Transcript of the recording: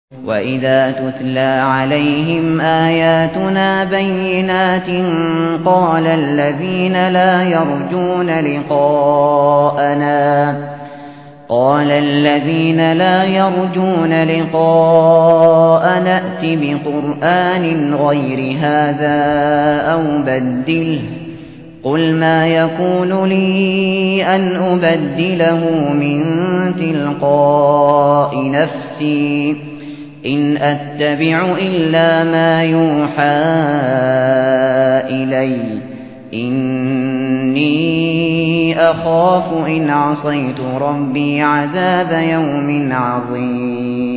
وَإِذَا تُتْلَىٰ عَلَيْهِمْ آيَاتُنَا بَيِّنَاتٍ قَالَ الَّذِينَ لَا يَرْجُونَ لِقَاءَنَا ائْتِ بِقُرْآنٍ غَيْرِ هَٰذَا أَوْ بَدِّلْهُ ۚ قُلْ مَا يَكُونُ لِي أَنْ أُبَدِّلَهُ مِن تِلْقَاءِ نَفْسِي ۖ إِنْ أَتَّبِعُ إِلَّا مَا يُوحَىٰ إِلَيَّ ۖ إِنِّي أَخَافُ إِنْ عَصَيْتُ رَبِّي عَذَابَ يَوْمٍ عَظِيمٍ